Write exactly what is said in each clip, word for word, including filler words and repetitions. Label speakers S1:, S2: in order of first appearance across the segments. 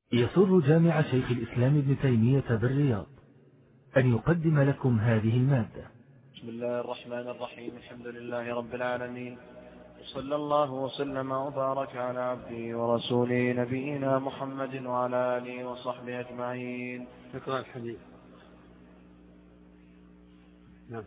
S1: يسر جامع شيخ الإسلام ابن تيمية بالرياض أن يقدم لكم هذه المادة.
S2: بسم الله الرحمن الرحيم. الحمد لله رب العالمين، وصلى الله وسلم وبارك على عبده ورسوله نبينا محمد وعلى آله وصحبه أجمعين.
S3: اقرأ الحديث. نعم.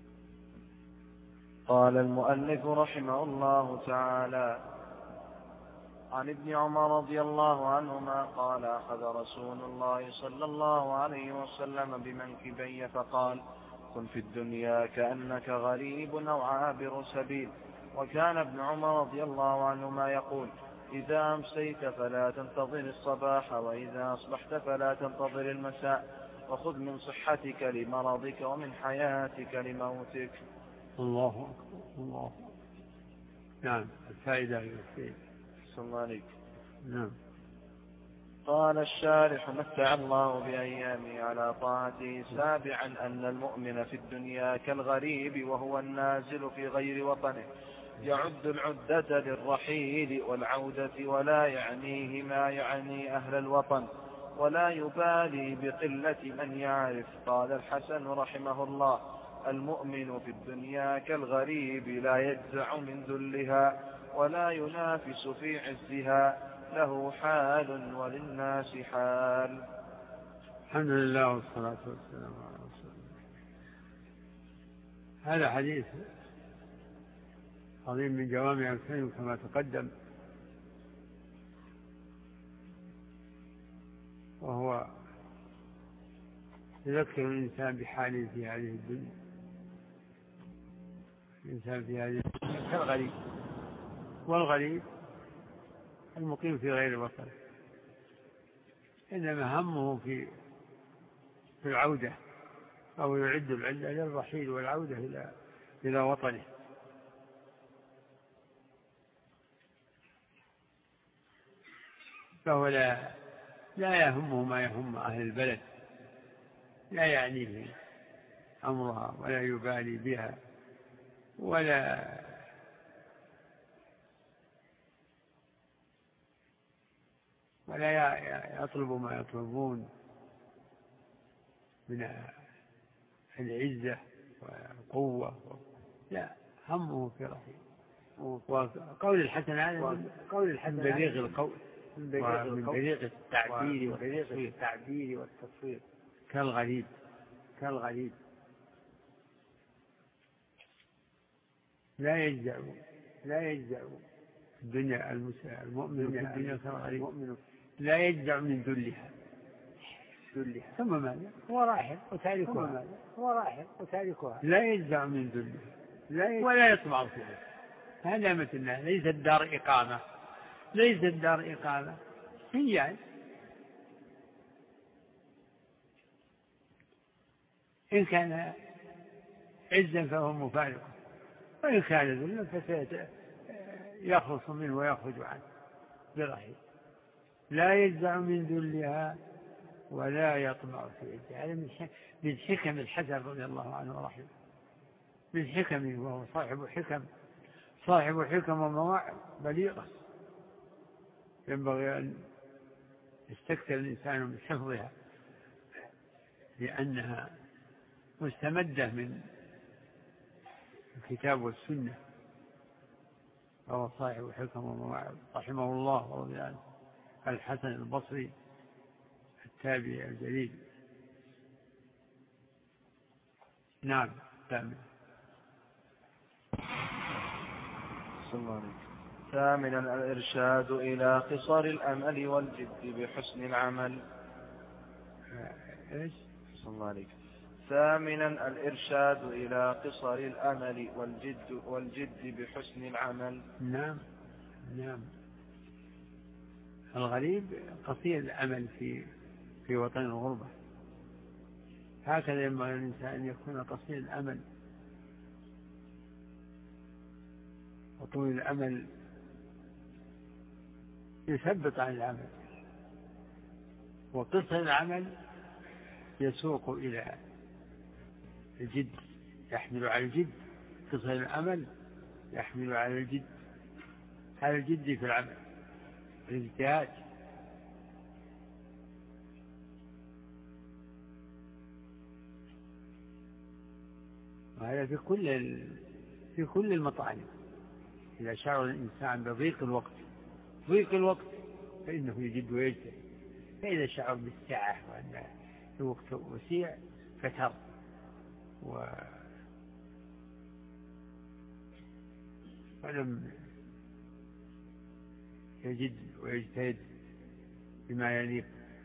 S2: قال المؤلف رحمه الله تعالى: عن ابن عمر رضي الله عنهما قال: أخذ رسول الله صلى الله عليه وسلم بمنكبي فقال: كن في الدنيا كأنك غريب أو عابر سبيل. وكان ابن عمر رضي الله عنهما يقول: إذا أمسيت فلا تنتظر الصباح، وإذا أصبحت فلا تنتظر المساء، وخذ من صحتك لمرضك ومن حياتك لموتك.
S3: الله أكبر. الله. نعم. الفائدة التي
S2: صلى الله عليه.
S3: نعم.
S2: قال الشارح: متع الله بأيامه على طاعته، سابعا أن المؤمن في الدنيا كالغريب وهو النازل في غير وطنه، يعد العدة للرحيل والعودة، ولا يعنيه ما يعني أهل الوطن، ولا يبالي بقلة من يعرف. قال الحسن رحمه الله: المؤمن في الدنيا كالغريب، لا يجزع من ذلها ولا ينافس في عزها، له حال وللناس حال.
S3: الحمد لله والصلاة والسلام على رسول الله. هذا حديث عظيم من جوامع الكلم كما تقدم، وهو يذكر الإنسان بحاله في هذه الدنيا. الإنسان في هذه الدنيا كالغريب، والغريب المقيم في غير وطن، إنما همه في في العودة، أو يعد العدة للرحيل والعودة إلى إلى وطنه. فهو لا لا يهمه ما يهم أهل البلد، لا يعنيه أمرها ولا يبالي بها، ولا ولا يطلب ما يطلبون من العزة والقوة، لا، همه في رحيل. وقول الحسن هذا قول الحسن من بليغ القول، من بليغ التعبير والتعبير والتصوير. كالغريب، كالغريب لا يجزع، لا يجزع الدنيا. المؤمن في الدنيا كالغريب، لا يجزع من ذلها. ذلها ثم ماذا؟ هو راحل وتاركها. هو راحل وتاركها. لا يجزع من ذلها، لا ولا يطمع فيها. هذا مثلنا، ليس الدار إقامة، ليس الدار إقامة هي. إن كان عزا فهو مفارق، وإن كان ذلا فسيخلص منه ويخرج عنه برحيل. لا يجزع من ذلها ولا يطمع في عزها. هذا من حكم الحسن رضي الله عنه ورحمه، من حكمه، وهو صاحب حكم، صاحب حكم ومواعظ بليغة، ينبغي أن يستكثر الإنسان من حفظها، لأنها مستمدة من الكتاب والسنة. وهو صاحب حكم ومواعظ رحمه الله ورضي عنه، الحسن البصري التابعي الجليل. نعم. ثامنا
S2: ثامنا الإرشاد إلى قصر الأمل والجد بحسن العمل.
S3: إيش؟
S2: صلى الله عليك. ثامنا الإرشاد إلى قصر الأمل والجد والجد بحسن العمل.
S3: نعم. نعم. الغريب قصير الأمل في في وطن الغربة، هكذا ينبغي الإنسان أن يكون قصير الأمل، وطول الأمل يثبط عن العمل، وقصر العمل يسوق إلى الجد، يحمل على الجد. قصر الأمل يحمل على الجد، على الجد في العمل، الاجتهاد. وهذا في كل ال... في كل المطالب. إذا شعر الإنسان بضيق الوقت ضيق الوقت فإنه يجد ويجتهد، فإذا شعر بالسعة وأن الوقت وسيع فتر و... ولم يجد ويجتهد بما يليق.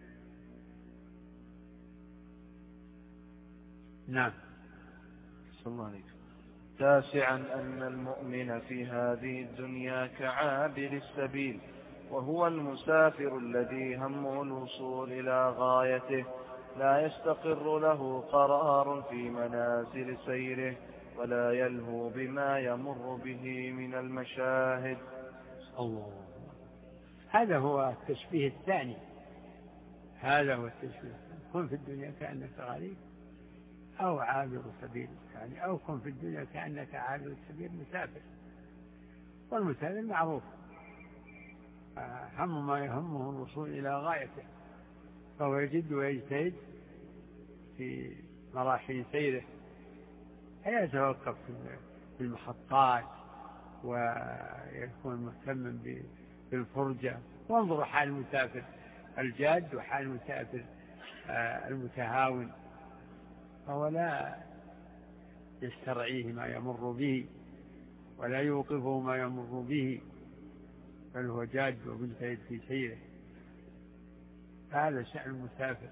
S3: نعم.
S2: صلى الله عليه وسلم. تاسعا أن المؤمن في هذه الدنيا كعابر السبيل، وهو المسافر الذي همه الوصول إلى غايته، لا يستقر له قرار في منازل سيره، ولا يلهو بما يمر به من المشاهد.
S3: الله. هذا هو التشبيه الثاني، هذا هو التشبيه. كن في الدنيا كأنك غريب أو عابر سبيل، يعني أو كن في الدنيا كأنك عابر سبيل مسافر. والمسافر معروف هم ما يهمه الوصول إلى غايته، فهو يجد ويجتهد في مراحل سيره، لا يتوقف في المحطات ويكون مهتما بالفرجة. وانظر حال المسافر الجاد وحال المسافر المتهاون، فهو لا يسترعيه ما يمر به ولا يوقفه ما يمر به، بل هو جاد ومجتهد في سيره. هذا شأن المسافر،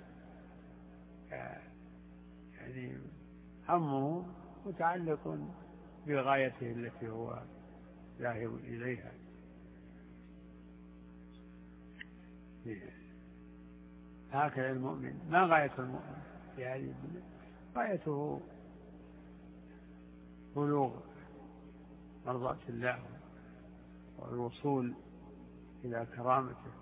S3: يعني همه متعلق بغايته التي هو ذاهب إليها. هكذا المؤمن. ما غاية المؤمن في هذه الدنيا؟ غايته بلوغ مرضاة الله والوصول إلى كرامته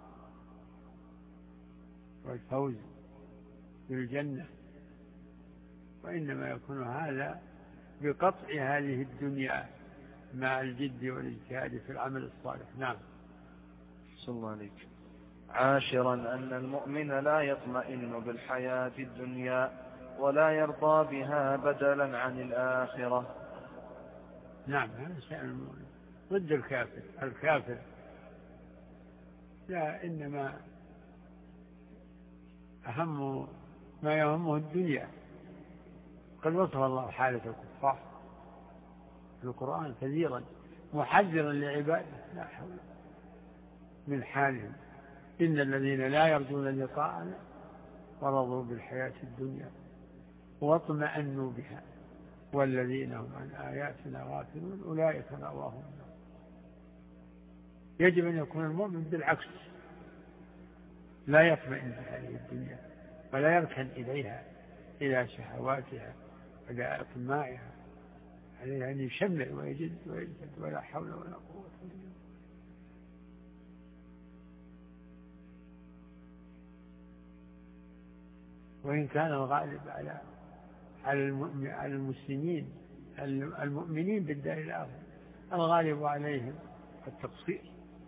S3: والفوز بالجنة، وإنما يكون هذا بقطع هذه الدنيا مع الجد والاجتهاد في العمل الصالح. نعم.
S2: صلى الله عليك. عاشرا أن المؤمن لا يطمئن بالحياة الدنيا ولا يرضى بها بدلا عن الآخرة.
S3: نعم، هذا شأن المؤمن ضد الكافر. الكافر لا، إنما أهم ما يهمه الدنيا. قد وصف الله حالة الكفار في القرآن كثيرا محذرا لعباده لا حول من حالهم. إن الذين لا يرجون لقاءنا ورضوا بالحياة الدنيا واطمأنوا بها والذين هم عن آياتنا غافلون أولئك مأواهم النار. يجب أن يكون المؤمن بالعكس، لا يطمئن بهذه الدنيا ولا يركن إليها إلى شهواتها ولا أطماعها، عليه أن يشمل ويجد ويجد ولا حول ولا قوة إلا بالله. وإن كان الغالب على على المسلمين المؤمنين بالدار الآخرة الغالب عليهم التقصير،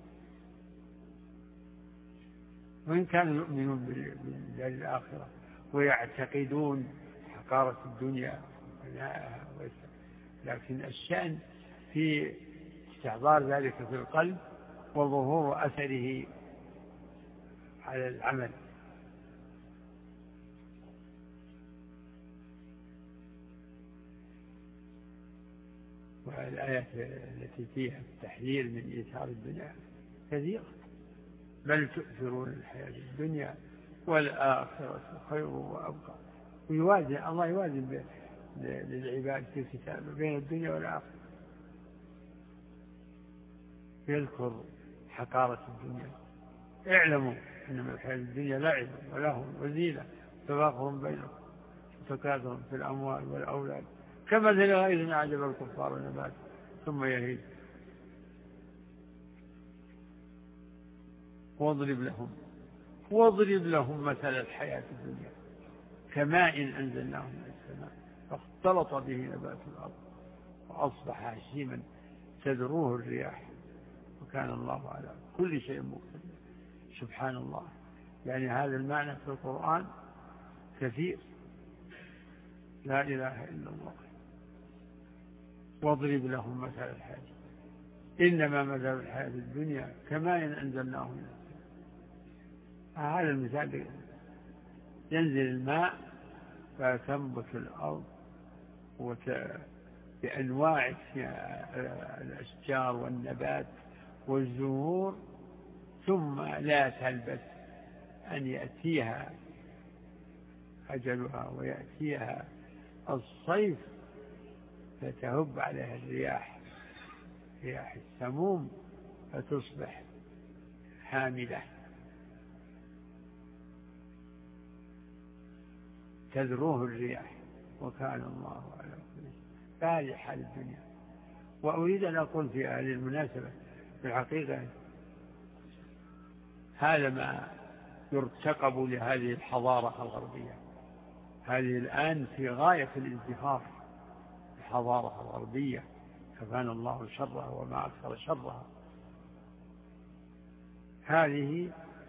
S3: وإن كانوا يؤمنون بالدار الآخرة ويعتقدون حقارة الدنيا ونائها، لكن الشأن في استحضار ذلك في القلب وظهور أثره على العمل. والآيات التي فيها التحذير من إيثار الدنيا كثيرة، بل تؤثرون الحياة الدنيا والآخرة خير وأبقى. ويوازن الله يوازن للعباد في الكتاب بين الدنيا والآخرة، يذكر حقارة الدنيا. اعلموا إنما الحياة الدنيا لعب ولهو وزينة تفاخر بينكم وتكاثر في الأموال والأولاد كمثل غيث أعجب الكفار نباته ثم يهيج. واضرب لهم واضرب لهم مثل الحياة الدنيا كماء أنزلناه من السماء فاختلط به نبات الأرض وأصبح هشيما تذروه الرياح وكان الله على كل شيء مقتدر. سبحان الله. يعني هذا المعنى في القرآن كثير. لا إله إلا الله. واضرب لهم مثل الحياة إنما مثل الحياة الدنيا كماء أنزلناه من السماء. هذا المثال، ينزل الماء فتنبت الأرض بأنواع الأشجار والنبات والزهور، ثم لا تلبث أن يأتيها أجلها ويأتيها الصيف فتهب عليها الرياح، رياح السموم، فتصبح حاملة تذروه الرياح، وكان الله على كل شيء. فهذه حال الدنيا. وأريد أن أقول في هذه المناسبة في الحقيقة هذا ما يرتقب لهذه الحضارة الغربية. هذه الآن في غاية الازدهار، الحضارة الغربية كفان الله شرها وما أكثر شرها. هذه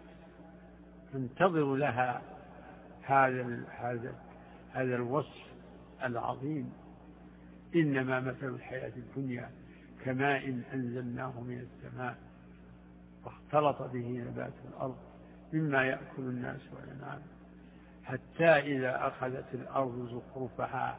S3: تنتظر لها هذا هذا هذا الوصف العظيم: إنما مثل الحياة الدنيا كماء أنزلناه من السماء فاختلط به نبات الأرض مما يأكل الناس والأنعام حتى إذا أخذت الأرض زخرفها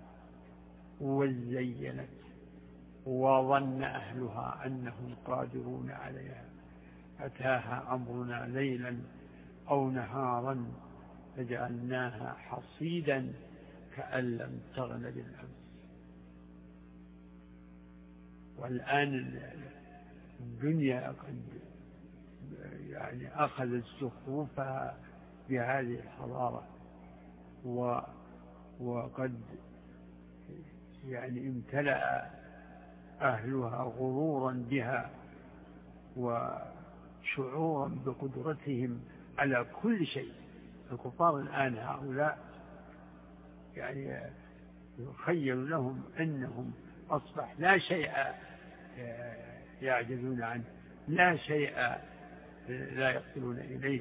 S3: وزينت وظن أهلها أنهم قادرون عليها أتاها أمرنا ليلا أو نهارا فجعلناها حصيدا كأن لم تغن بالأمس. والآن الدنيا قد يعني أخذت زخرفها بهذه الحضارة، وقد يعني امتلأ أهلها غرورا بها وشعورا بقدرتهم على كل شيء. الكفار الآن هؤلاء يعني يخيل لهم أنهم أصبح لا شيء يعجزون عنه، لا شيء لا يصلون إليه.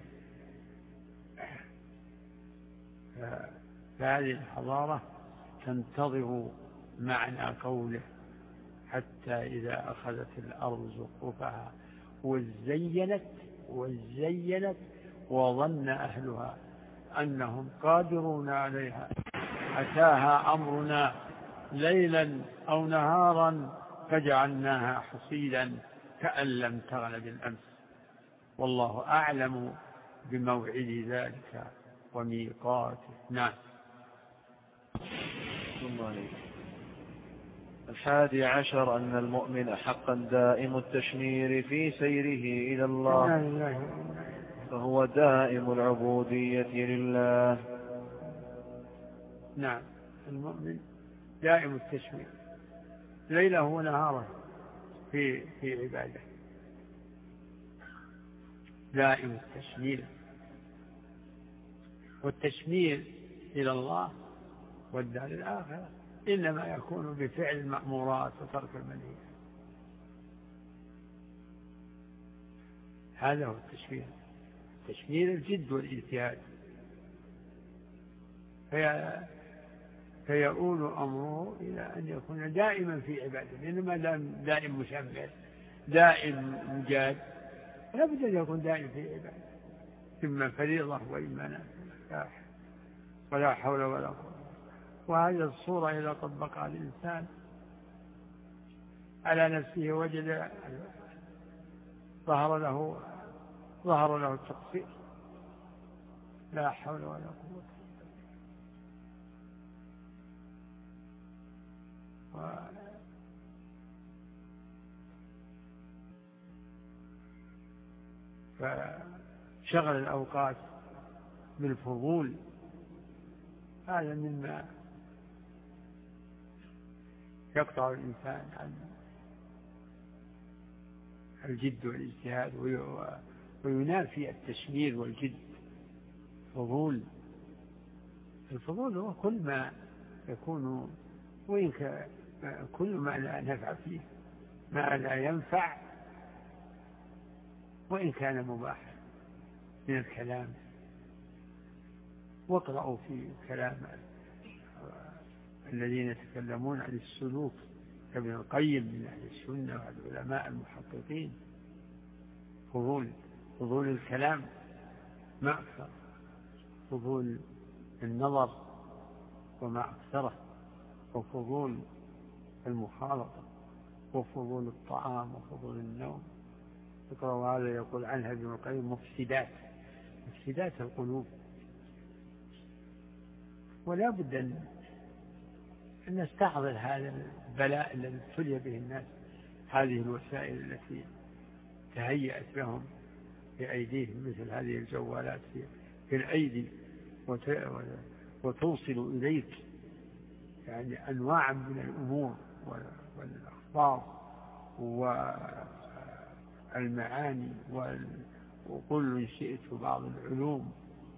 S3: فهذه الحضارة تنتظر معنى قوله حتى إذا أخذت الأرض زخرفها وزينت وزينت وظن أهلها أنهم قادرون عليها أتاها أمرنا ليلا أو نهارا فجعلناها حصيدا كأن لم تغن بالأمس. والله أعلم بموعد ذلك وميقاته. نعم.
S2: الحادي عشر أن المؤمن حقا دائم التشمير في سيره إلى الله، فهو دائم العبودية لله.
S3: نعم، المؤمن دائم التشمير ليله ونهاره في في عباده، دائم التشمير. والتشمير إلى الله والدار الآخرة إنما يكون بفعل المأمورات وترك المنهيات. هذا هو التشمير، تشمير الجد والاجتهاد. في فيؤول أمره إلى أن يكون دائما في عباده، لأنما دائم مشمر دائم مجاد لابد أن يكون دائم في عباده، إما فريضة وإما نافلة، ولا حول ولا قوة. وهذه الصورة إذا طبقها الإنسان على نفسه وجد ظهر له ظهر له التقصير. لا حول ولا قوة. و فشغل الأوقات بالفضول هذا مما يقطع الإنسان عن الجد والاجتهاد وينافي التشمير والجد. فضول، الفضول هو كل ما يكون وإن كل ما لا نفع فيه، ما لا ينفع وإن كان مباحا من الكلام. واقرأوا في كلام الذين يتكلمون عن السلوك ابن القيم من أهل السنة والعلماء المحققين. فضول فضول الكلام ما أكثر، فضول النظر وما أكثره، وفضول المخالطة، وفضول الطعام، وفضول النوم. ذكر هذا يقول عنها ابن القيم مفسدات مفسدات القلوب. ولا بد أن نستحضر هذا البلاء الذي ابتلي به الناس، هذه الوسائل التي تهيأت لهم بأيديهم مثل هذه الجوالات في الأيدي، وتوصل إليك يعني أنواع من الأمور والأخبار والمعاني وكل شيء في بعض العلوم.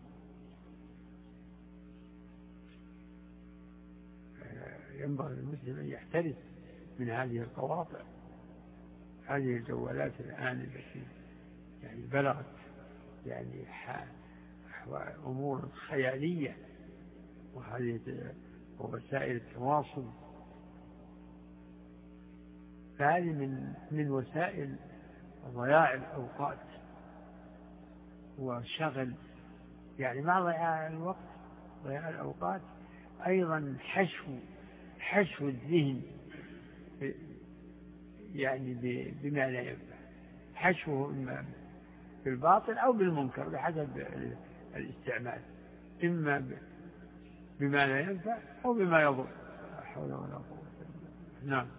S3: ينبغي للمسلم أن يحترس من هذه القواطع. هذه الجوالات الآن التي يعني بلغت يعني أمور خيالية، وهذه وسائل التواصل، فهذه من من وسائل ضياع الأوقات وشغل، يعني مع ضياع الوقت ضياع الأوقات أيضا حشو حشو الذهن يعني بما لا ينفع، حشوه إما بالباطل أو بالمنكر بحسب الاستعمال، إما بما لا ينفع أو بما يضر. لا حول ولا قوة إلا بالله. نعم.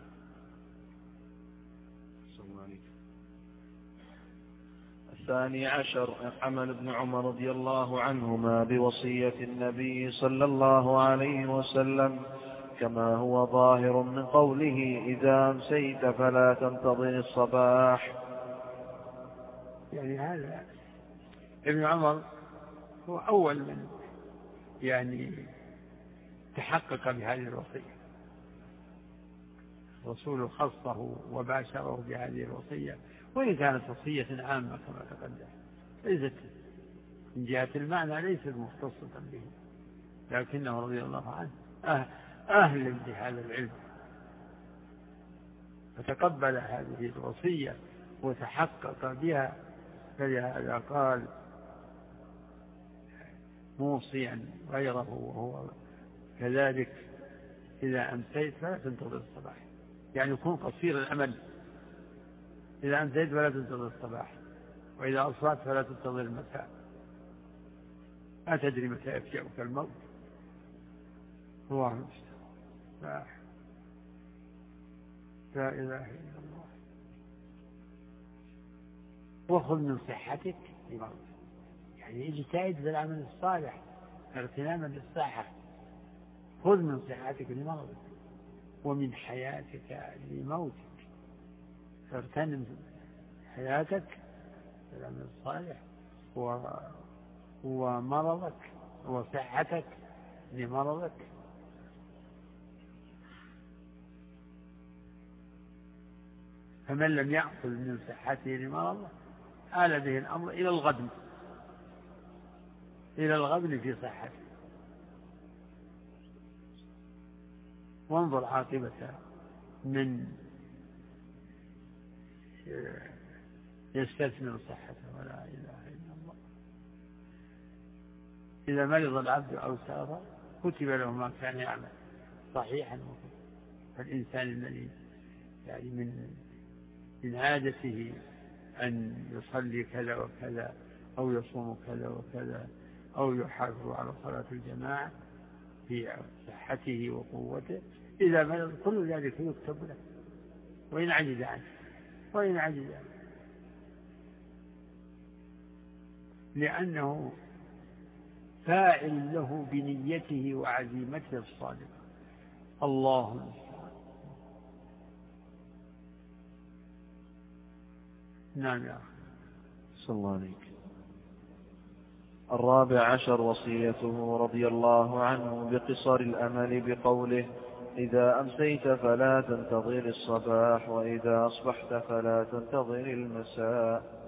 S2: الثاني عشر عمل ابن عمر رضي الله عنهما بوصية النبي صلى الله عليه وسلم كما هو ظاهر من قوله إذا أمسيت فلا تنتظر الصباح.
S3: يعني هذا ابن عمر هو أول من يعني تحقق بهذه الوصية، رسول خصه وباشره بهذه الوصية، وإن كانت وصية عامة كما تقدم، ليست من جهة المعنى ليست مختصة به، لكنه رضي الله عنه أهل بهذا العلم، فتقبل هذه الوصية وتحقق بها، فلهذا قال موصيا غيره وهو كذلك إذا أمسيت فلا تنتظر الصباح، يعني يكون قصير الأمل. إذا أمسيت فلا تنتظر الصباح، وإذا أصبحت فلا تنتظر المساء، لا تدري متى يفجأك الموت. الله المستعان. لا لا إله إلا الله. وخذ من صحتك لمرضك، يعني اجتهد في العمل الصالح اغتناما للصحة. خذ من صحتك لمرضك ومن حياتك لموتك، فاغتنم حياتك في العمل الصالح ومرضك وصحتك لمرضك. فمن لم يأخذ من صحته لمرضه آل به الأمر إلى الغبن إلى الغبن في صحته. وانظر عاقبة من يستثمر صحته، ولا إله إلا الله. إذا مرض العبد أو سافر كتب له ما كان يعمل صحيحا. فالإنسان الذي يعني من من عادته أن يصلي كذا وكذا أو يصوم كذا وكذا أو يحافظ على صلاة الجماعة في صحته وقوته، إذا مرض كل ذلك يكتب له وإن عجز عنه وإن عجز عنه، لأنه فاعل له بنيته وعزيمته الصادقة. الله المستعان. نعم يا أخي.
S2: صلى الله عليك. الرابع عشر وصيته رضي الله عنه بقصر الأمل بقوله إذا أمسيت فلا تنتظر الصباح وإذا أصبحت فلا تنتظر المساء.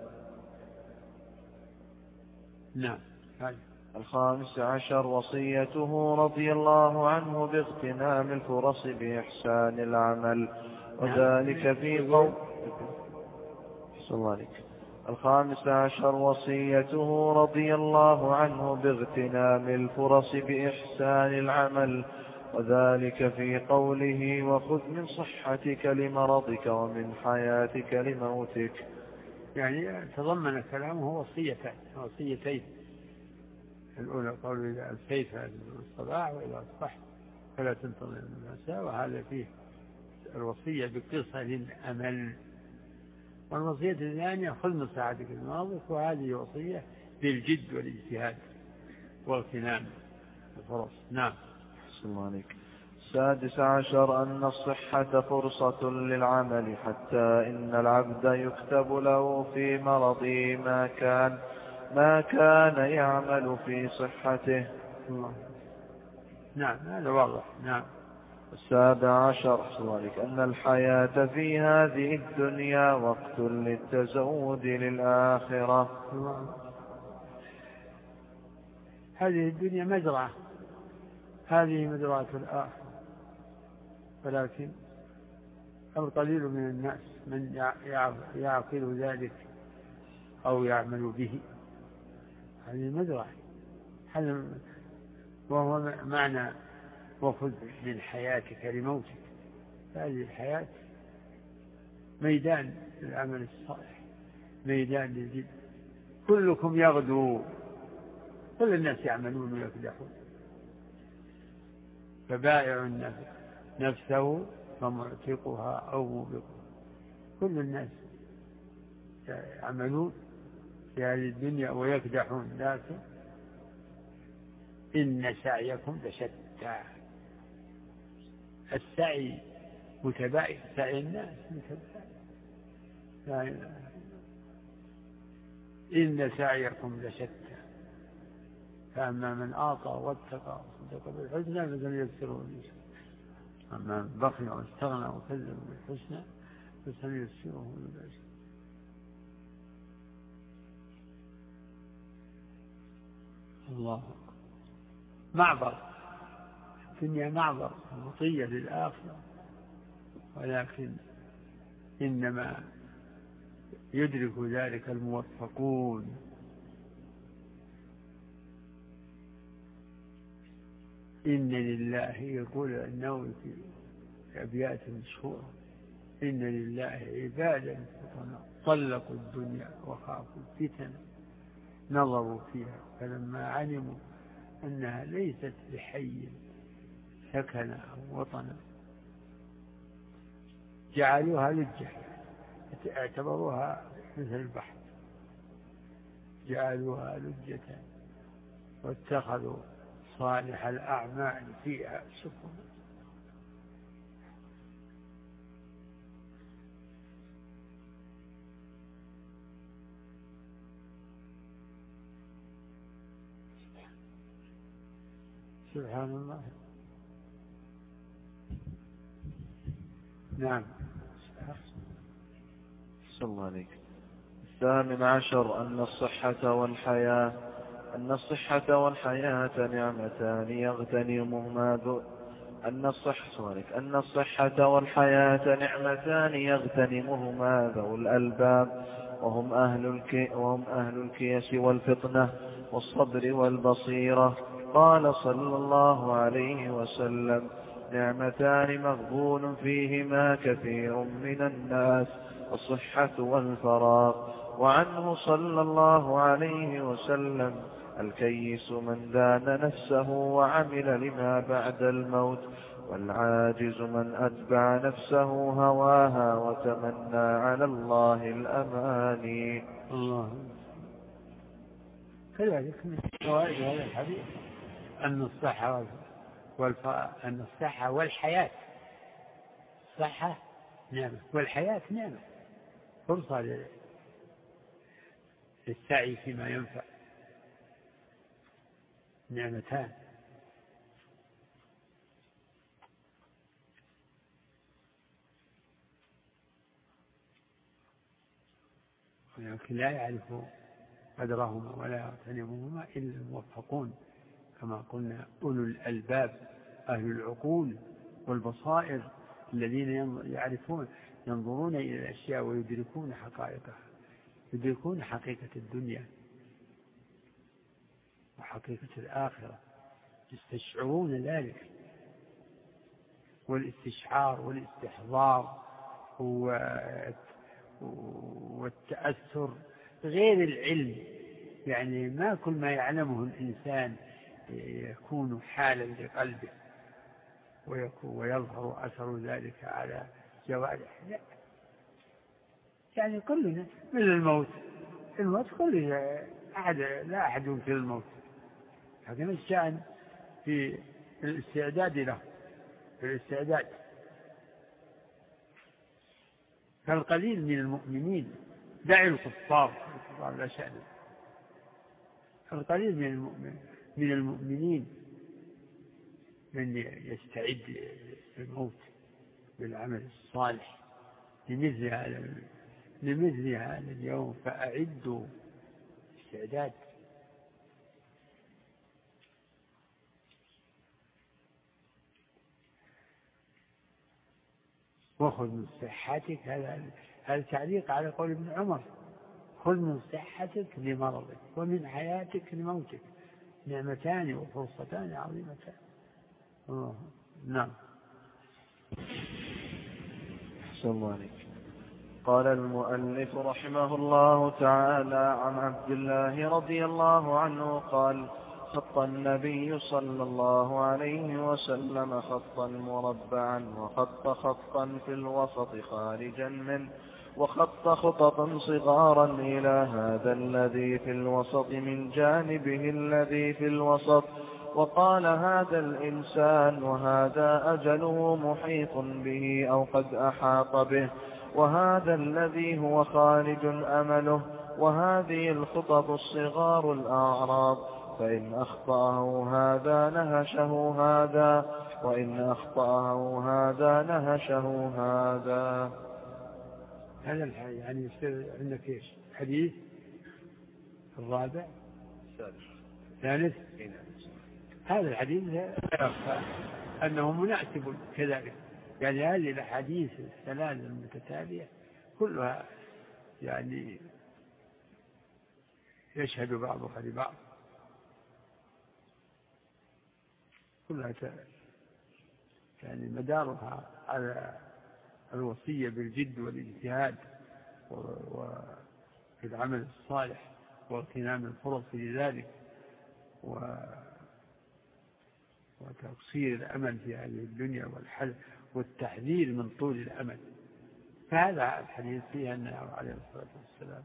S3: نعم.
S2: الخامس عشر وصيته رضي الله عنه باغتنام الفرص بإحسان العمل وذلك في قول صلى الله عليه وسلم. الخامس عشر وصيته رضي الله عنه باغتنام الفرص بإحسان العمل، وذلك في قوله وخذ من صحتك لمرضك ومن حياتك لموتك.
S3: يعني تضمن كلامه وصيتين وصيتين الأولى قول إذا أمسيت فأذن الصباح وإذا أصبحت فلا تنتظر المساء، وهذا فيه الوصية بقصة للأمل. والوصية الثانية خذ من صحتك لمرضك، وهذه وصية بالجد والاجتهاد واغتنام الفرص. نعم.
S2: صلى الله عليك. السادس عشر أن الصحة فرصة للعمل، حتى إن العبد يكتب له في مرضه ما كان ما كان يعمل في صحته.
S3: الله. نعم هذا واضح. نعم.
S2: السابع عشر أن الحياة في هذه الدنيا وقت للتزود للآخرة.
S3: الله. هذه الدنيا مزرعة، هذه مزرعة الآخرة، ولكن القليل من الناس من يعقل ذلك أو يعمل به. هذه مزرعة، هذا وهو معنى وخذ من حياتك لموتك. هذه الحياة ميدان للعمل الصالح، ميدان للجد. كلكم يغدو، كل الناس يعملون ويفلحون، فبائع نفسه فمعتقها أو موبقها. كل الناس يعملون في هذه الدنيا ويكدحون، لكن إن سعيكم لشتى. السعي متباين، سعي الناس متباين. إن سعيكم لشتى، فأما من أعطى واتقى وصدق بالحسنى فسنيسره لليسرى، أما من بخل واستغنى وكذب بالحسنى فسنيسره للعسرى. الله. معبر الدنيا، معبر مطية للآخرة، ولكن إنما يدرك ذلك الموفقون. إن لله، يقول النووي في أبيات مشهورة: إن لله عبادا طلقوا الدنيا وخافوا الفتن، نظروا فيها فلما علموا أنها ليست بحي سكن أو وطنا جعلوها لجة، اعتبروها مثل البحر، جعلوها لجة واتخذوا صالح الأعمال فيها سفنا. سبحان الله. نعم.
S2: صلى الله عليك. الثامن عشر أن الصحة والحياة أن الصحة والحياة نعمتان يغتنمهما ذو أن الصحة أن الصحة والحياة نعمتان يغتنمهما ذو الألباب، وهم أهل الك وهم أهل الكيس والفطنة والصبر والبصيرة. قال صلى الله عليه وسلم: نعمتان مغبون فيهما كثير من الناس، الصحة والفراغ. وعنه صلى الله عليه وسلم: الكيس من دان نفسه وعمل لما بعد الموت، والعاجز من أتبع نفسه هواها وتمنى على الله الأماني.
S3: الله. كذلك من فوائد هذا الحديث أن الصحة والف... أن الصحة والحياة، الصحة نعمة والحياة نعمة، فرصة للسعي فيما ينفع، نعمتان. ولكن لا يعرف قدرهما ولا يغتنمهما إلا الموفقون، كما قلنا أولو الألباب، أهل العقول والبصائر الذين يعرفون ينظرون إلى الأشياء ويدركون حقائقها، يدركون حقيقة الدنيا وحقيقة الآخرة، يستشعرون ذلك. والاستشعار والاستحضار والتأثر غير العلم، يعني ما كل ما يعلمه الإنسان يكون حالا لقلبه ويظهر أثر ذلك على جوارح، لا. يعني كلنا من الموت، الموت كلنا أحد لا أحد ينكر الموت، لكن الشأن في الاستعداد له، في الاستعداد. فالقليل من المؤمنين دع الكفار، الكفار لا شأن، القليل من المؤمن من المؤمنين من يستعد للموت بالعمل الصالح لمثل هذا لمثل هذا اليوم، فأعدوا استعداد. وخذ من صحتك، هذا هذا تعليق على قول ابن عمر، خذ من صحتك لمرضك ومن حياتك لموتك، نعمتان وفرصتان عظيمتان. أوه. نعم.
S2: أحسن الله عليك. قال المؤلف رحمه الله تعالى عن عبد الله رضي الله عنه قال: خط النبي صلى الله عليه وسلم خطا مربعا، وخط خطا في الوسط خارجا منه، وخط خططا صغارا إلى هذا الذي في الوسط من جانبه الذي في الوسط، وقال: هذا الإنسان وهذا أجله محيط به أو قد أحاط به، وهذا الذي هو خارج أمله، وهذه الخطط الصغار الأعراض، فإن أخطأه هذا نهشه هذا، وإن أخطأه هذا نهشه هذا.
S3: هذا الحديث يعني يصير عندك إيش؟ حديث الرابع الثالث. هذا الحديث أنه مناسب كذلك، يعني هذه الأحاديث الثلاث المتتالية كلها يعني يشهد بعضها لبعض، كلها يعني مدارها على الوصية بالجد والاجتهاد وفي العمل الصالح واغتنام الفرص لذلك وتقصير الأمل في هذه الدنيا والتحذير من طول الأمل. فهذا الحديث فيه أنه عليه الصلاة والسلام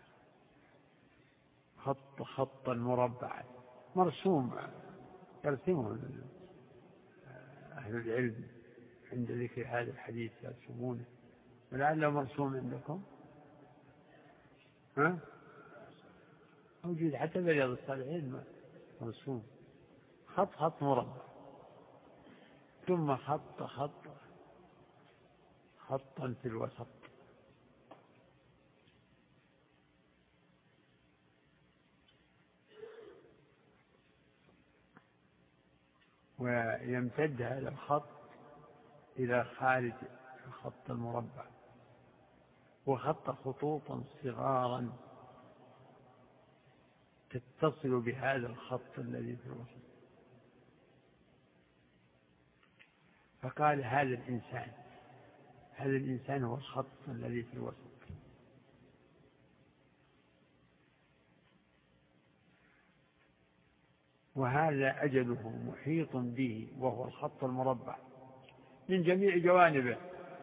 S3: خط خطا مربعا مرسوم يرسمه أهل العلم عند ذكر هذا الحديث يرسمونه، ولعله مرسوم عندكم. ها؟ موجود حتى برياض الصالحين مرسوم خط خط مربع، ثم خط خط خطا في الوسط، ويمتد هذا الخط إلى خارج الخط المربع، وخط خطوطا صغارا تتصل بهذا الخط الذي في الوسط. فقال: هذا الإنسان، هذا الإنسان هو الخط الذي في الوسط، وهذا أجله محيط به وهو الخط المربع من جميع جوانبه،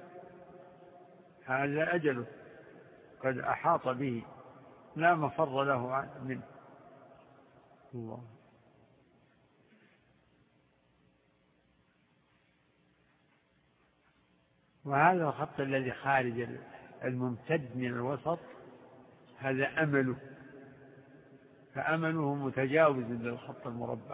S3: هذا أجله قد أحاط به لا مفر له منه. الله. وهذا الخط الذي خارج الممتد من الوسط هذا أمله، فأمله متجاوز للخط المربع.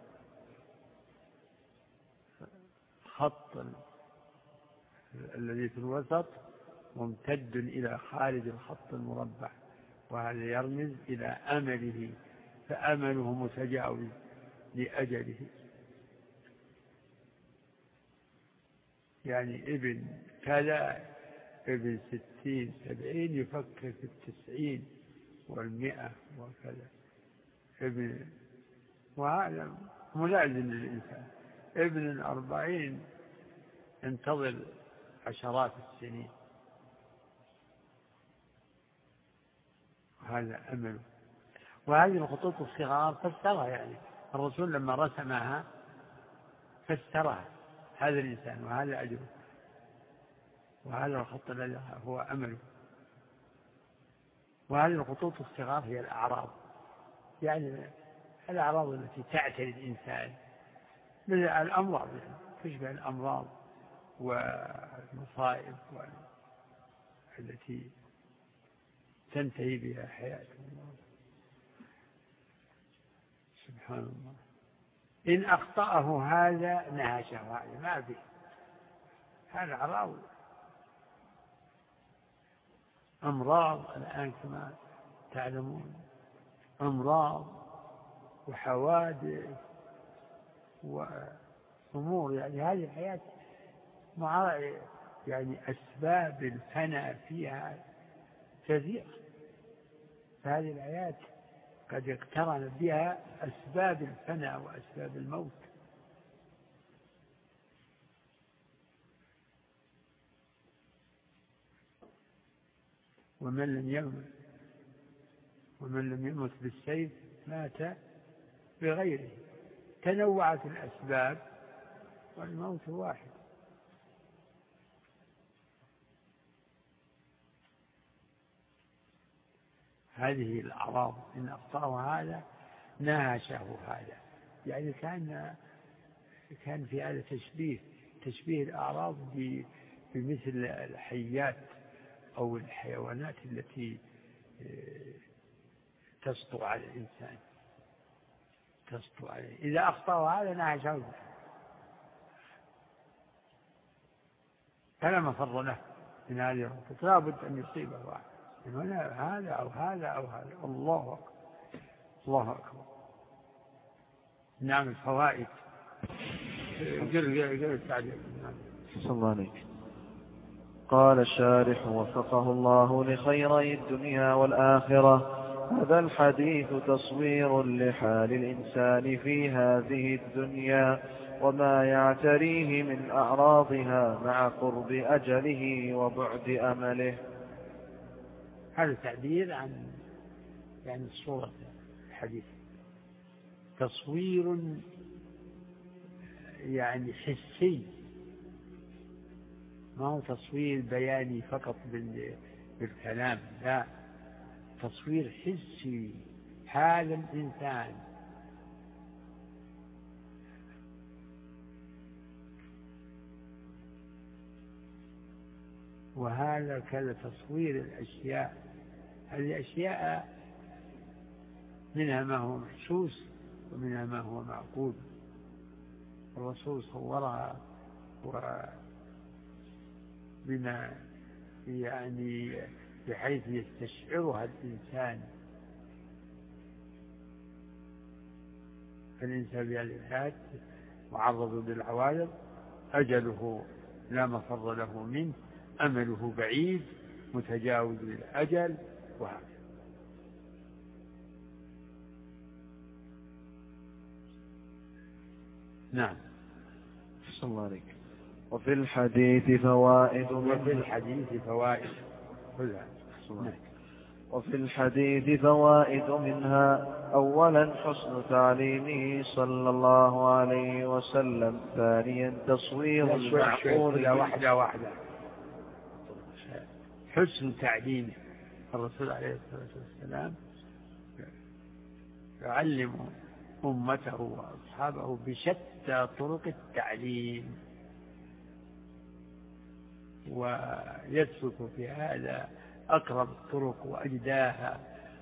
S3: خط الذي في الوسط ممتد إلى خارج الخط المربع، وهذا يرمز إلى أمله، فأمله متجاوز لأجله. يعني ابن كذا ابن ستين سبعين يفكر في التسعين والمئة وكذا ابن، وهذا ملازم للإنسان. ابن الأربعين ينتظر عشرات السنين، وهذا أمله. وهذه الخطوط الصغار فسرها، يعني الرسول لما رسمها فسرها، هذا الإنسان وهذا أجره، وهذا الخط الذي هو أمله. وهذه الخطوط الصغار هي الأعراض، يعني الأعراض التي تعتري الإنسان من الأمراض، تشبه الأمراض والمصائب التي تنتهي بها حياته. سبحان الله. إن أخطأه هذا نهشه هذا، ما به، هذا أعراض أمراض الآن كما تعلمون، أمراض وحوادث وأمور، يعني هذه الحياة مع يعني أسباب الفناء فيها كثير، فهذه الحياة قد اقترن بها أسباب الفناء وأسباب الموت. ومن لم يمت ومن لم يمت بالسيف مات بغيره. تنوعت الأسباب والموت واحد. هذه الأعراض إن أخطأه هذا نهشه هذا، يعني كان كان في هذا تشبيه تشبيه الأعراض بمثل الحيات أو الحيوانات التي تسطو على الإنسان، تسطو عليه. إذا أخطأه هذا نهشه، فلا مفر له من هذه الخطوط، لا بد أن يصيبه واحد، هذا أو هذا أو هذا. الله أكبر، الله أكبر. نعم. الفوائد. قل قل التعليق.
S2: صلى الله عليك. قال الشارح وفقه الله لخيري الدنيا والآخرة: هذا الحديث تصوير لحال الإنسان في هذه الدنيا وما يعتريه من أعراضها مع قرب أجله وبعد أمله.
S3: هذا تعبير عن يعني صورة الحديث، تصوير يعني حسي، ما هو تصوير بياني فقط بالكلام، لا، تصوير حسي حال الإنسان. وهذا كذا تصوير الأشياء، هذه أشياء منها ما هو محسوس ومنها ما هو معقول. الرسول صورها بما يعني بحيث يستشعرها الإنسان. الإنسان بهذه الحياة معرض للعوارض، أجله لا مفر له منه، أمله بعيد متجاوز للأجل، وهذا. نعم.
S2: صلى الله عليك. وفي الحديث فوائد
S3: وفي الحديث فوائد
S2: وفي الحديث فوائد منها: أولا حسن تعليمه صلى الله عليه وسلم، ثانيا تصوير المعقول.
S3: واحدة واحدة. حسن تعليمه الرسول عليه الصلاة والسلام يعلم أمته وأصحابه بشتى طرق التعليم، ويسلك في هذا أقرب الطرق وأجداها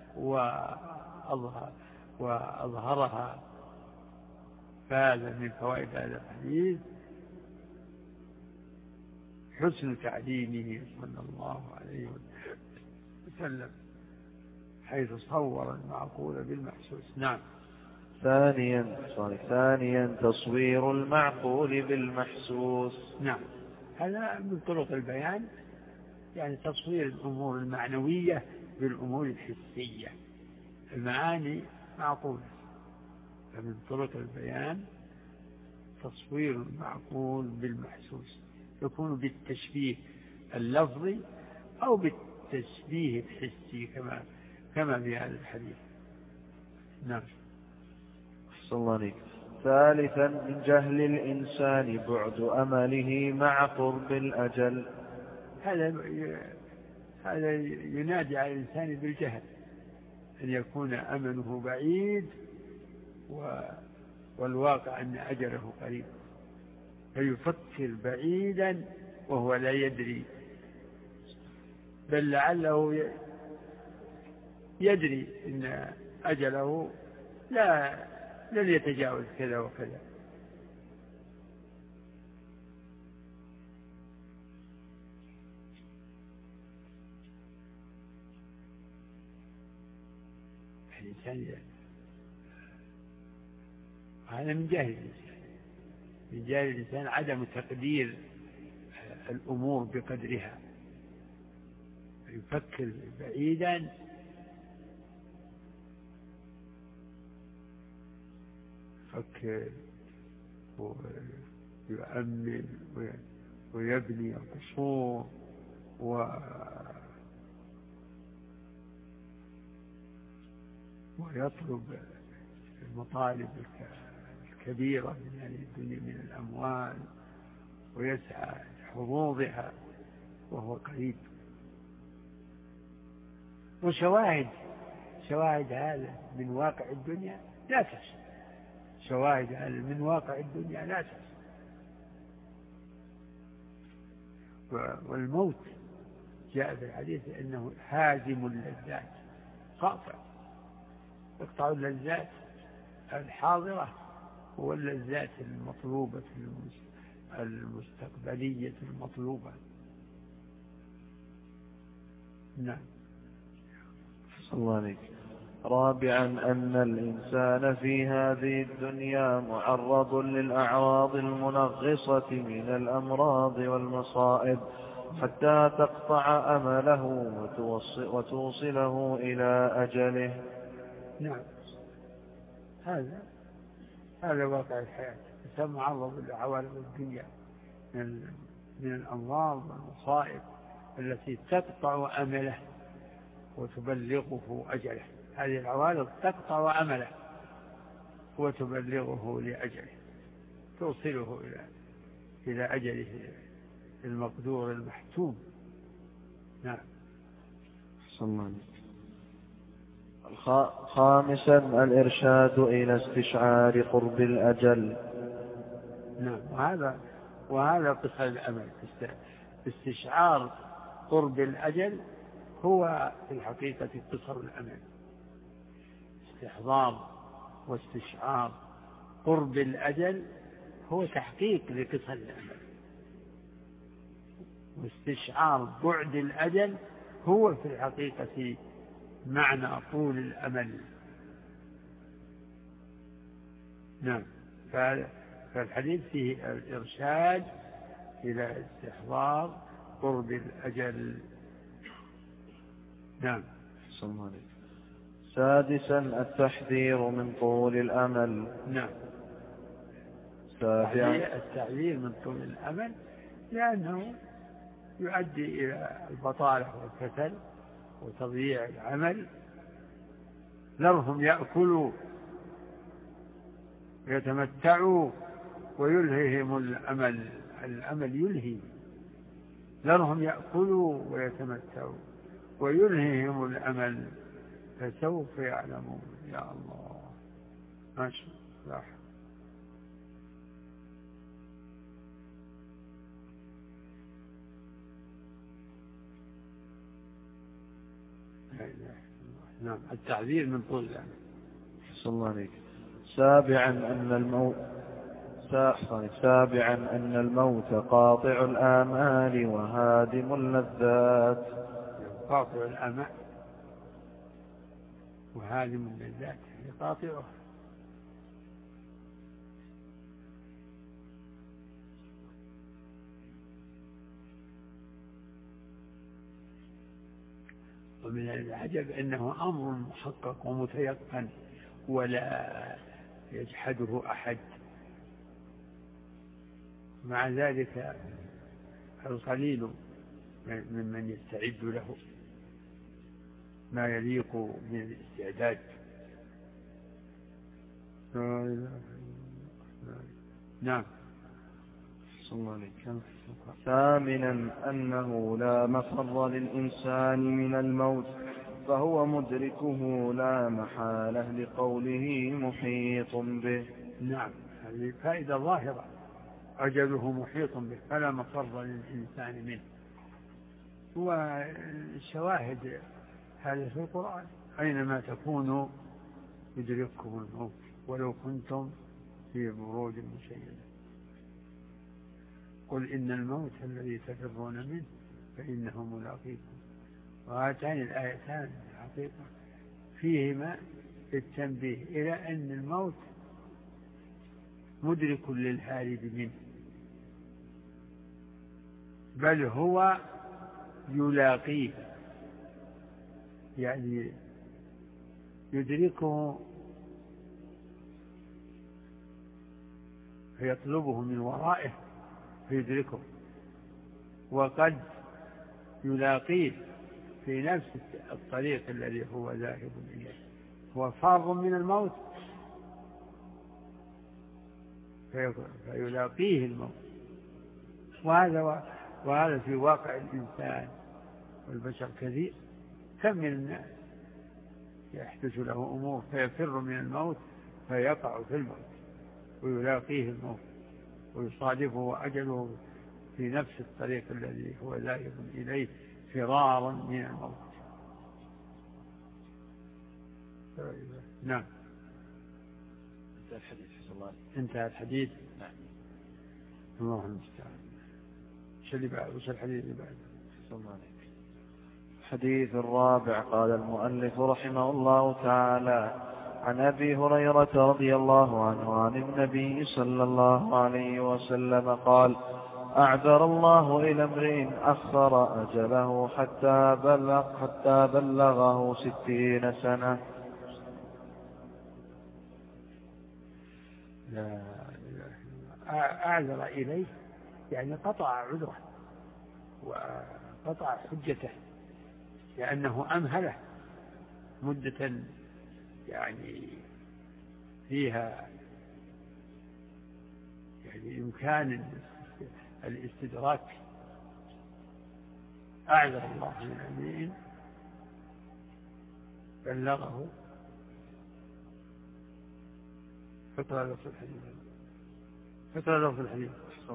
S3: وأظهرها. فهذا من فوائد هذا الحديث حسن تعليمه صلى الله عليه وسلم، حيث صور المعقول بالمحسوس. نعم.
S2: ثانيا ثانيا تصوير المعقول بالمحسوس.
S3: نعم. هذا من طرق البيان، يعني تصوير الأمور المعنوية بالأمور الحسية. المعاني معقولة، فمن طرق البيان تصوير المعقول بالمحسوس، يكون بالتشبيه اللفظي أو بالتشبيه الحسي كما كما في هذا الحديث. نعم.
S2: أحسن الله عليك. ثالثا من جهل الإنسان بعد أمله مع قرب الأجل.
S3: هذا هذا ينادي على الإنسان بالجهل، أن يكون أمله بعيد والواقع أن أجله قريب، فيفكر بعيدا وهو لا يدري، بل لعله يدري أن أجله لا لن يتجاوز كذا وكذا. الإنسان هذا من جهل الإنسان، من جهل الإنسان عدم تقدير الأمور بقدرها، يفكر بعيدا يفكر ويؤمن ويبني القصور و ويطلب المطالب الكبيرة من هذه الدنيا من الأموال ويسعى لحظوظها وهو قريب. وشواهد شواهد هذا من واقع الدنيا لا تحصى، شواهد هذا من واقع الدنيا لا تحصى. والموت جاء في الحديث أنه هازم اللذات، قاطع، يقطع اللذات الحاضرة واللذات المطلوبة المستقبلية المطلوبة. نعم.
S2: صلى الله عليك. رابعا أن الإنسان في هذه الدنيا معرض للأعراض المنغصة من الأمراض والمصائب حتى تقطع أمله وتوصله إلى أجله.
S3: نعم، هذا هذا واقع الحياة. الإنسان معرض لعوارض الدنيا من الأمراض والمصائب التي تقطع أمله وتبلغه أجله. هذه العوارض تقطع أمله وتبلغه لأجله، توصله إلى إلى أجله المقدور المحتوم. نعم.
S2: صلى الله عليه وسلم. خامسا الإرشاد إلى استشعار قرب الأجل.
S3: نعم. وهذا وهذا قصر الأمل. استشعار قرب الأجل هو في الحقيقة قصر الأمل. استحضار واستشعار قرب الأجل هو تحقيق لقصر الأمل، واستشعار بعد الأجل هو في الحقيقة معنى طول الأمل. نعم. فالحديث فيه الإرشاد إلى استحضار قرب الأجل. نعم.
S2: صلى الله عليه وسلم. سادسا التحذير من طول الأمل.
S3: نعم.
S2: سابعا
S3: التحذير من طول الأمل لأنه يؤدي إلى البطالة والكسل وتضييع العمل. ذرهم يأكلوا ويتمتعوا ويلههم الأمل. الأمل يلهي. ذرهم يأكلوا ويتمتعوا ويلههم الأمل فسوف يعلمون. يا الله، ما شاء الله. نعم. التعذير من طول الأمل.
S2: صلى الله عليك. سابعا أن الموت سابعا أن الموت قاطع الآمال وهادم اللذات.
S3: قاطع الآمال وهادم اللذات قاطعه. ومن العجب أنه أمر محقق ومتيقن ولا يجحده أحد، مع ذلك القليل ممن يستعد له ما يليق من الاستعداد. نعم.
S2: ثامنا أنه لا مفر للإنسان من الموت فهو مدركه لا محالة لقوله محيط به.
S3: نعم، هذه فائدة ظاهرة، أجله محيط به فلا مفر للإنسان منه. والشواهد هذا في القرآن: أينما تكونوا يدرككم الموت ولو كنتم في بروج مشيدة، قل إن الموت الذي تفرون منه فإنه ملاقيكم. وهاتان الآيتان الحقيقة فيهما التنبيه إلى أن الموت مدرك للهارب منه، بل هو يلاقيه، يعني يدركه فيطلبه من ورائه فيدركه، وقد يلاقيه في نفس الطريق الذي هو ذاهب إليه. هو فار من الموت فيلاقيه الموت. وهذا وهذا في واقع الإنسان والبشر كثير. كم من الناس يحدث له أمور فيفر من الموت فيقع في الموت ويلاقيه الموت ويصادفه أجله في نفس الطريق الذي هو ذاهب إليه فرارا من الموت. نعم.
S2: انتهى الحديث.
S3: انتهى الحديث.
S2: نعم.
S3: الله المستعان. وش اللي بعد؟ وش الحديث اللي بعد؟
S2: الحديث الرابع. قال المؤلف رحمه الله تعالى: عن أبي هريرة رضي الله عنه عن النبي صلى الله عليه وسلم قال: أعذر الله إلى امرئ أخر أجله حتى بلغ حتى بلغه ستين سنة.
S3: لا أعذر إليه يعني قطع عذره وقطع حجته، لأنه أمهله مدة يعني فيها يعني إمكان الاستدراك. أعذر الله من أمرئ بلغه. فقرأ لفظ الحديث. فقرأ لفظ الحديث.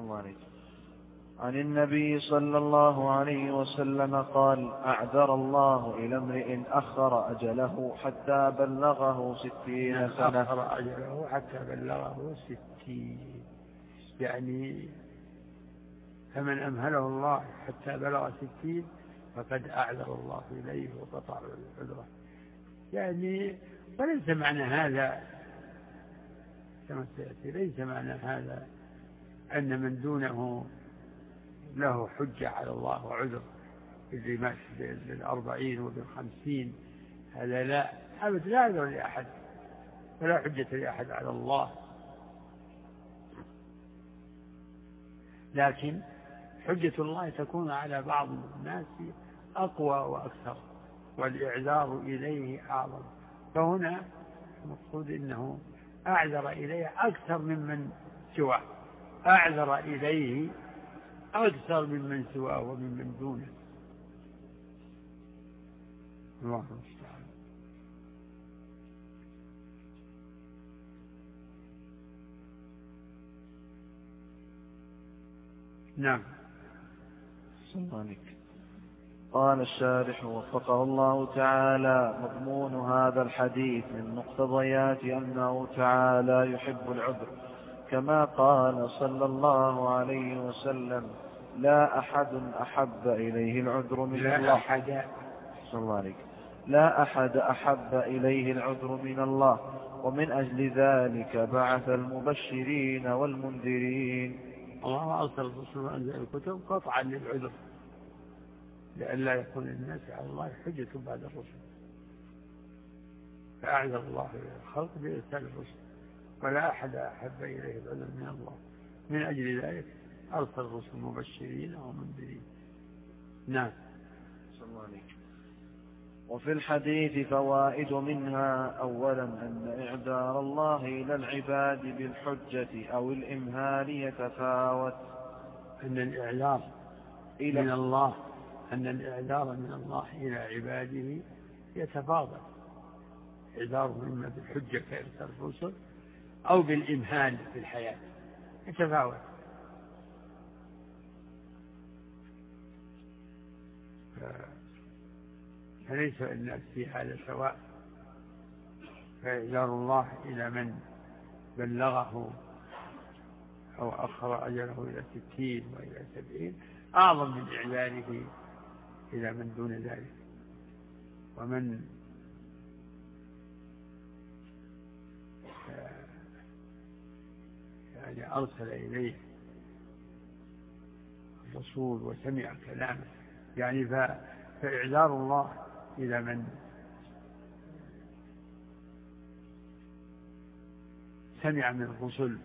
S2: عن النبي صلى الله عليه وسلم قال: أعذر الله إلى امرئ أخر أجله حتى بلغه ستين سنة.
S3: أخر أجله حتى بلغه ستين، يعني فمن أمهله الله حتى بلغ ستين فقد أعذر الله إليه وقطع عذره. يعني وليس معنى هذا كما سيأتي، ليس معنى هذا أن من دونه له حجة على الله وعذر، اللي ماشي بالأربعين وبالخمسين هذا لا أبد، لا عذر لأحد ولا حجة لأحد على الله. لكن حجة الله تكون على بعض الناس أقوى وأكثر، والإعذار إليه أعظم. فهنا المقصود إنه أعذر إليه أكثر ممن سواه، أعذر إليه أكثر ممن سواه وممن دونه. الله المستعان. نعم.
S2: قال الشارح وفقه الله تعالى: مضمون هذا الحديث من مقتضيات أنه تعالى يحب العذر، كما قال صلى الله عليه وسلم: لا أحد أحب إليه العذر من
S3: لا
S2: الله.
S3: أحد
S2: صلى الله عليه لا أحد أحب إليه العذر من الله، ومن أجل ذلك بعث المبشرين والمنذرين.
S3: الله أرسل الرسل وأنزل الكتب قطعا للعذر، لئلا يكون للناس على الله حجة بعد الرسل، فأعذر الله الخلق بإرسال الرسل، ولا أحد أحب إليه العذر من الله، من أجل ذلك أرسل الرسل مبشرين ومنذرين. نعم.
S2: صلى الله عليه. وفي الحديث فوائد منها: أولا أن إعذار الله إلى العباد بالحجة أو الإمهال يتفاوت.
S3: أن الإعذار من الله أن الإعذار من الله إلى عباده يتفاضل، إعذاره إما بالحجة كإرسال الرسل أو بالإمهال في الحياة يتفاوت. فليس الناس في هذا سواء، فإعذار الله إلى من بلغه أو أخر أجله إلى ستين وإلى سبعين أعظم من إعذاره إلى من دون ذلك. ومن يعني أرسل إليه الرسول وسمع كلامه، يعني فإعذار الله إلى من سمع من الرسل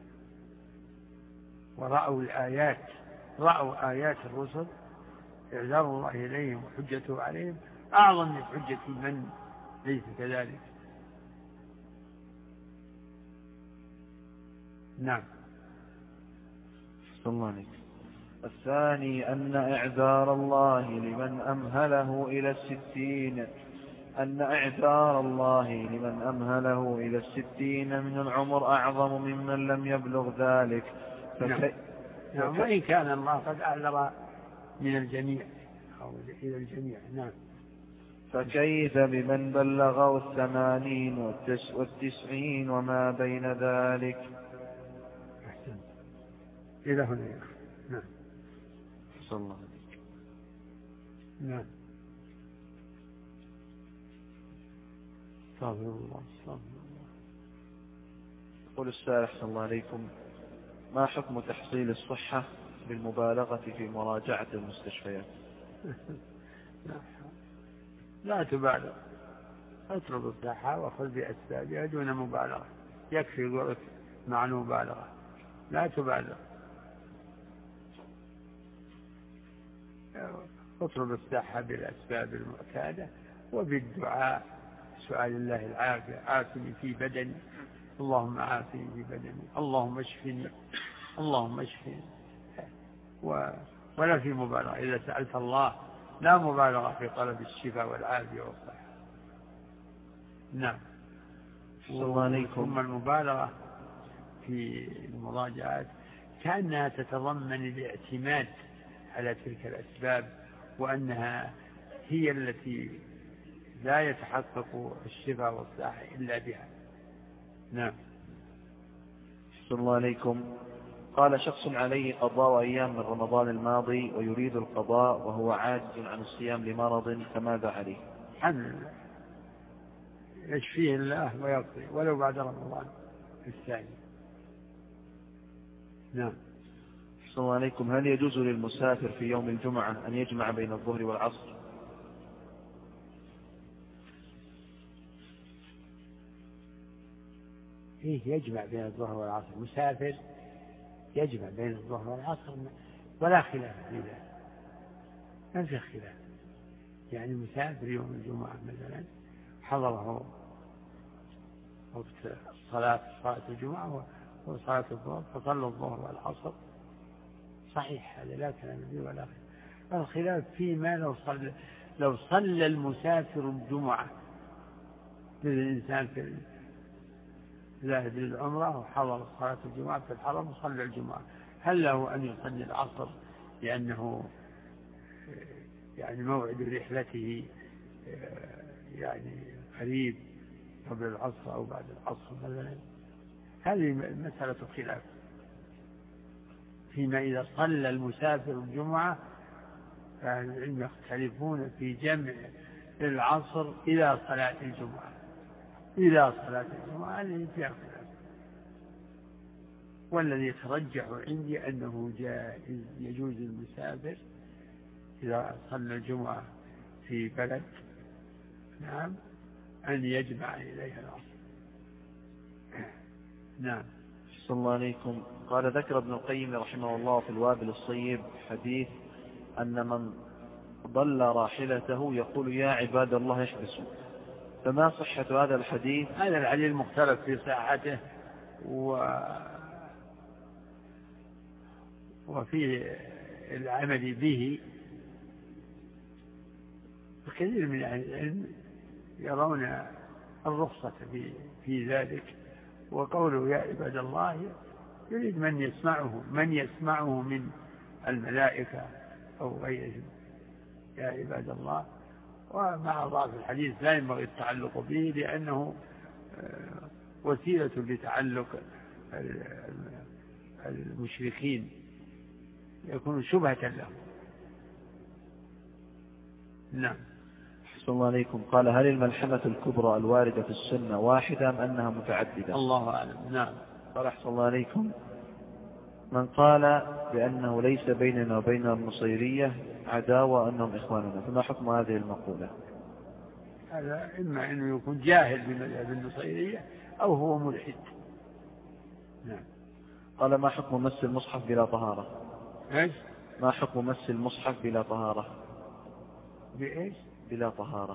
S3: ورأوا الآيات رأوا آيات الرسل، إعذار الله إليهم وحجته عليهم أعظم من حجة من ليس كذلك. نعم.
S2: صلى الله عليه. الثاني أن إعذار الله لمن أمهله إلى الستين أن إعذار الله لمن أمهله إلى الستين من العمر أعظم ممن لم يبلغ ذلك.
S3: نعم. نعم. وإن كان الله قد أعذر من الجميع أو إلى الجميع. نعم.
S2: فكيف بمن بلغه الثمانين والتسعين وما بين ذلك؟
S3: أحسن. إلى هنا. نعم.
S2: صلى الله عليه.
S3: نعم. استغفر الله استغفر الله.
S2: يقول السائل أحسن الله عليكم: ما حكم تحصيل الصحة بالمبالغة في مراجعة المستشفيات؟
S3: لا تبالغ، اطلب الصحة وخذ بأسبابها دون مبالغة، يكفي قولك مع المبالغة، لا تبالغ. اطلب الصحة بالأسباب المعتادة وبالدعاء، سؤال الله العافية، عافني في بدني، اللهم عافني في بدني، اللهم اشفني، اللهم اشفني، و... ولا في مبالغة. إذا سألت الله لا مبالغة في طلب الشفاء والعافية والصحة. نعم. ثم المبالغة في المراجعات كأنها تتضمن الاعتماد على تلك الأسباب، وأنها هي التي لا يتحقق الشفاء والصحة إلا بها. نعم.
S2: صلى الله عليكم. قال شخص عليه قضاء أيام من رمضان الماضي ويريد القضاء وهو عاجز عن الصيام لمرض، فماذا عليه؟
S3: الحمد لله، يشفيه الله ويقضي ولو بعد رمضان الثاني. نعم.
S2: صلى الله عليكم. هل يجوز للمسافر في يوم الجمعة أن يجمع بين الظهر والعصر؟
S3: إيه، يجمع بين الظهر والعصر، مسافر يجمع بين الظهر والعصر ولا خلاف في ذلك، ما في خلاف. يعني مسافر يوم الجمعة مثلا حضره وقت صلاة صلاة الجمعة وصلاة الظهر فصلى الظهر والعصر، صحيح، هذا لا كلام فيه ولا خلاف. الخلاف فيما لو صلى لو صلى المسافر الجمعة، للإنسان في ذاهب للعمرة وحضر صلاة الجمعة في الحرم وصلى الجمعة، هل له أن يصلي العصر لأنه يعني موعد رحلته يعني قريب قبل العصر أو بعد العصر مثلا؟ هذه مسألة خلاف. فيما إذا صلى المسافر الجمعة فأهل العلم يختلفون في جمع العصر إلى صلاة الجمعة، إلى صلاة الجمعة هذه فيها خلاف، والذي يترجح عندي أنه جائز، يجوز المسافر إذا صلى الجمعة في بلد نعم أن يجمع إليها الأصل. نعم.
S2: صلى الله عليكم. قال ذكر ابن القيم رحمه الله في الوابل الصيب حديث أن من ضل راحلته يقول يا عباد الله احبسوا، فما صحة هذا الحديث؟
S3: هذا الحديث مختلف في صحته و... وفي العمل به. كثير من أهل العلم يرون الرخصة في, في ذلك، وقوله يا عباد الله يريد من يسمعه من يسمعه من الملائكة أو غيرهم يا عباد الله. ومع ضعف الحديث لا ينبغي التعلق به، لأنه وسيلة لتعلق المشركين، يكون شبهة لهم. نعم.
S2: صلى الله عليكم. قال هل الملحمة الكبرى الواردة في السنة واحدة أم أنها متعددة؟
S3: الله أعلم. نعم.
S2: قال أحسن الله عليكم. من قال بأنه ليس بيننا وبين النصيرية عداوة أنهم إخواننا، فما حكم هذه المقولة؟
S3: هذا إما أنه يكون جاهل بمذهب النصيرية أو هو ملحد. نعم.
S2: قال ما حكم مس المصحف بلا طهارة؟
S3: إيش؟
S2: ما حكم مس المصحف بلا طهارة؟
S3: بإيش؟
S2: بلا طهارة.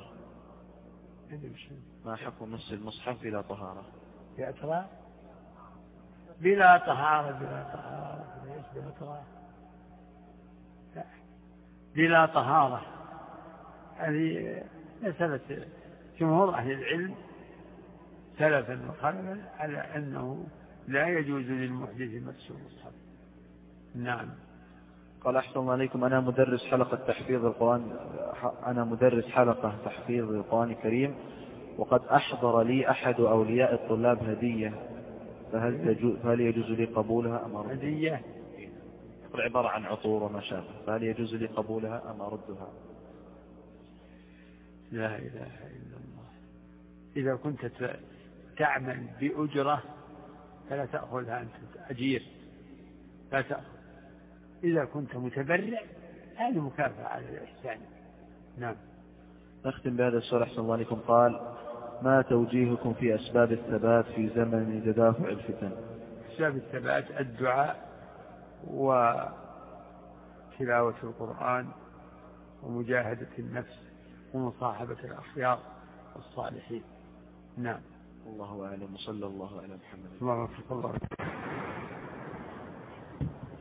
S2: ما حكم مس المصحف بلا طهارة؟
S3: يا ترى بلا طهارة بلا طهارة ليش بلا طهارة؟ لا بلا طهارة هذه مسألة جمهور أهل العلم سلفا وخلفا على أنه لا يجوز للمحدث مس المصحف. نعم.
S2: قال أحسن الله عليكم. أنا مدرس حلقة تحفيظ القرآن أنا مدرس حلقة تحفيظ القرآن الكريم، وقد أحضر لي أحد أولياء الطلاب هدية، فهل تجوز فهل يجوز لي قبولها أم أردها؟
S3: هدية
S2: عبارة عن عطور وما شابه، فهل يجوز لي قبولها أم أردها؟
S3: لا إله إلا الله. إذا كنت تعمل بأجرة فلا تأخذها أنت أجير، لا تأخذ. إذا كنت متبرع هذه مكافأة على الإحسان. نعم.
S2: نختم بهذا السؤال أحسن الله عليكم. قال ما توجيهكم في أسباب الثبات في زمن تدافع الفتن؟
S3: أسباب الثبات الدعاء وتلاوة القرآن ومجاهدة النفس ومصاحبة الأخيار والصالحين. نعم.
S2: الله أعلم. صلى الله على محمد.
S3: الله